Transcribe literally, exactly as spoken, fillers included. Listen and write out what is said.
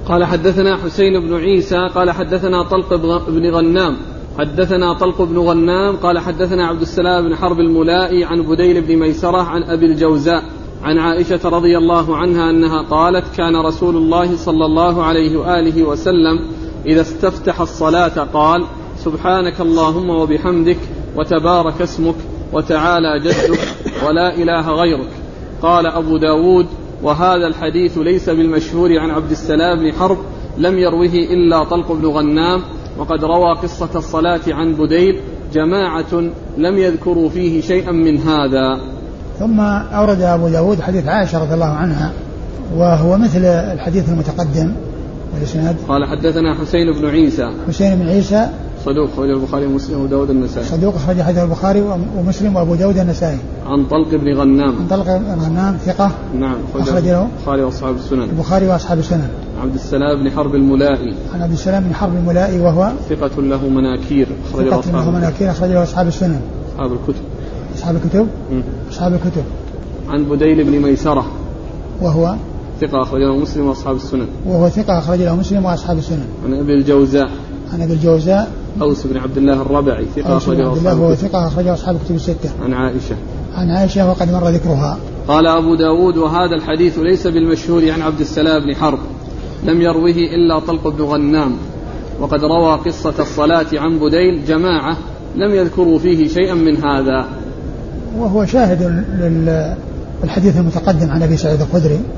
قال حدثنا حسين بن عيسى قال حدثنا طلق بن غنام حدثنا طلق بن غنام قال حدثنا عبد السلام بن حرب الملائي عن بديل بن ميسرة عن أبي الجوزاء عن عائشة رضي الله عنها أنها قالت كان رسول الله صلى الله عليه وآله وسلم إذا استفتح الصلاة قال سبحانك اللهم وبحمدك وتبارك اسمك وتعالى جدك ولا إله غيرك. قال أبو داود وهذا الحديث ليس بالمشهور عن عبد السلام بن حرب لم يروه إلا طلق بن غنام وقد روى قصة الصلاة عن بديل جماعة لم يذكروا فيه شيئا من هذا. ثم أورد أبو داود حديث عائشة رضي الله عنها وهو مثل الحديث المتقدم والإسناد. قال حدثنا حسين بن عيسى حسين بن عيسى صدوق خرج البخاري ومسلم وداود النسائي صدوق خرج حديث البخاري ومسلم وأبو داود النسائي. عن طلق بن غنام عن طلق بن غنام ثقة نعم أخرج له البخاري وأصحاب السنن البخاري وأصحاب السنن. عبد السلام بن حرب الملائي عن عبد السلام بن حرب الملائي وهو ثقة له مناكير ثقة له مناكير أخرج له أصحاب السنن أصحاب الكتب أصحاب الكتب م. أصحاب الكتب. عن بديل بن ميسرة وهو ثقة أخرج له مسلم وأصحاب السنن وهو ثقة أخرج له مسلم وأصحاب السنن. عن أبي الجوزاء عن أبي الجوزاء أوس بن عبد الله الربعي ثقة أخرج له أصحاب وهو ثقة أخرج له أصحاب الكتب الستة. عن عائشة عن عائشة وقد مر ذكرها. قال أبو داود وهذا الحديث ليس بالمشهور عن عبد السلام بن حرب لم يروه إلا طلق بن غنام وقد روى قصة الصلاة عن بديل جماعة لم يذكروا فيه شيئا من هذا. وهو شاهد للحديث المتقدم عن أبي سعيد الخدري